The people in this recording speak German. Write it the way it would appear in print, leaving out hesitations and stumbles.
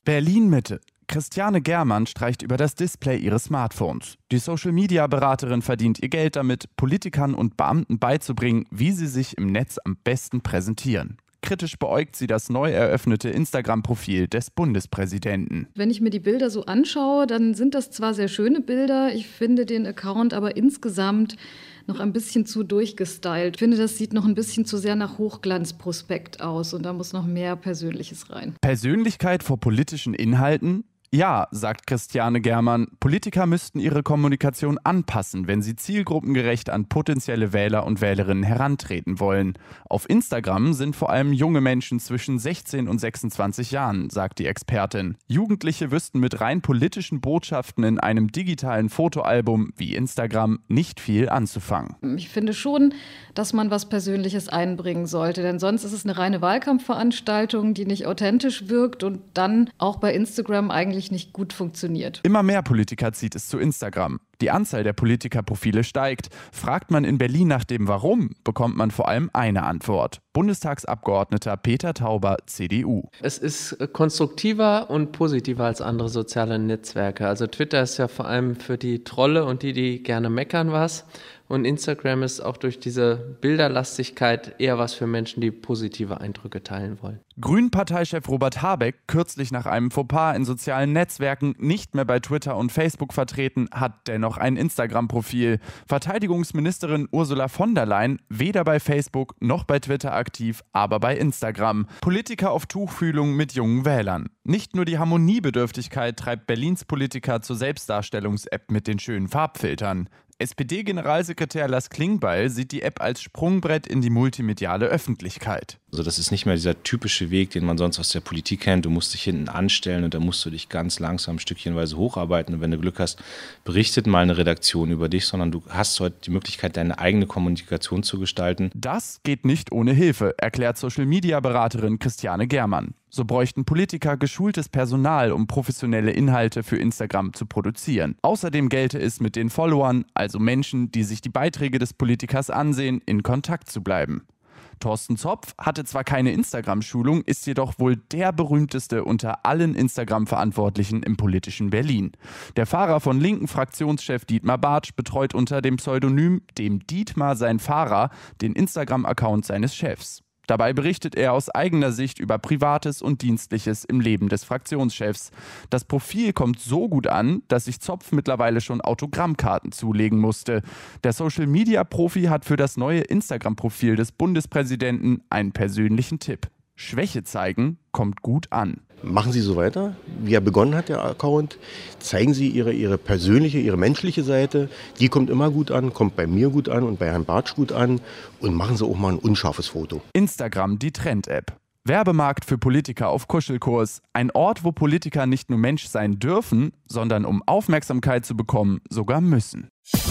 Berlin-Mitte. Christiane Germann streicht über das Display ihres Smartphones. Die Social-Media-Beraterin verdient ihr Geld damit, Politikern und Beamten beizubringen, wie sie sich im Netz am besten präsentieren. Kritisch beäugt sie das neu eröffnete Instagram-Profil des Bundespräsidenten. Wenn ich mir die Bilder so anschaue, dann sind das zwar sehr schöne Bilder, ich finde den Account aber insgesamt noch ein bisschen zu durchgestylt. Ich finde, das sieht noch ein bisschen zu sehr nach Hochglanzprospekt aus und da muss noch mehr Persönliches rein. Persönlichkeit vor politischen Inhalten? Ja, sagt Christiane Germann, Politiker müssten ihre Kommunikation anpassen, wenn sie zielgruppengerecht an potenzielle Wähler und Wählerinnen herantreten wollen. Auf Instagram sind vor allem junge Menschen zwischen 16 und 26 Jahren, sagt die Expertin. Jugendliche wüssten mit rein politischen Botschaften in einem digitalen Fotoalbum wie Instagram nicht viel anzufangen. Ich finde schon, dass man was Persönliches einbringen sollte, denn sonst ist es eine reine Wahlkampfveranstaltung, die nicht authentisch wirkt und dann auch bei Instagram eigentlich nicht gut funktioniert. Immer mehr Politiker zieht es zu Instagram. Die Anzahl der Politikerprofile steigt. Fragt man in Berlin nach dem Warum, bekommt man vor allem eine Antwort. Bundestagsabgeordneter Peter Tauber, CDU. Es ist konstruktiver und positiver als andere soziale Netzwerke. Also Twitter ist ja vor allem für die Trolle und die gerne meckern was. Und Instagram ist auch durch diese Bilderlastigkeit eher was für Menschen, die positive Eindrücke teilen wollen. Grünen-Parteichef Robert Habeck, kürzlich nach einem Fauxpas in sozialen Netzwerken nicht mehr bei Twitter und Facebook vertreten, hat dennoch ein Instagram-Profil. Verteidigungsministerin Ursula von der Leyen weder bei Facebook noch bei Twitter aktiv, aber bei Instagram. Politiker auf Tuchfühlung mit jungen Wählern. Nicht nur die Harmoniebedürftigkeit treibt Berlins Politiker zur Selbstdarstellungs-App mit den schönen Farbfiltern. SPD-Generalsekretär Lars Klingbeil sieht die App als Sprungbrett in die multimediale Öffentlichkeit. Also das ist nicht mehr dieser typische Weg, den man sonst aus der Politik kennt. Du musst dich hinten anstellen und dann musst du dich ganz langsam stückchenweise hocharbeiten. Und wenn du Glück hast, berichtet mal eine Redaktion über dich, sondern du hast heute die Möglichkeit, deine eigene Kommunikation zu gestalten. Das geht nicht ohne Hilfe, erklärt Social-Media-Beraterin Christiane Germann. So bräuchten Politiker geschultes Personal, um professionelle Inhalte für Instagram zu produzieren. Außerdem gelte es, mit den Followern, also Menschen, die sich die Beiträge des Politikers ansehen, in Kontakt zu bleiben. Thorsten Zopf hatte zwar keine Instagram-Schulung, ist jedoch wohl der berühmteste unter allen Instagram-Verantwortlichen im politischen Berlin. Der Fahrer von linken Fraktionschef Dietmar Bartsch betreut unter dem Pseudonym dem Dietmar sein Fahrer den Instagram-Account seines Chefs. Dabei berichtet er aus eigener Sicht über Privates und Dienstliches im Leben des Fraktionschefs. Das Profil kommt so gut an, dass sich Zopf mittlerweile schon Autogrammkarten zulegen musste. Der Social-Media-Profi hat für das neue Instagram-Profil des Bundespräsidenten einen persönlichen Tipp. Schwäche zeigen kommt gut an. Machen Sie so weiter, wie er begonnen hat, der Account. Zeigen Sie Ihre persönliche, Ihre menschliche Seite. Die kommt immer gut an, kommt bei mir gut an und bei Herrn Bartsch gut an. Und machen Sie auch mal ein unscharfes Foto. Instagram, die Trend-App. Werbemarkt für Politiker auf Kuschelkurs. Ein Ort, wo Politiker nicht nur Mensch sein dürfen, sondern um Aufmerksamkeit zu bekommen, sogar müssen.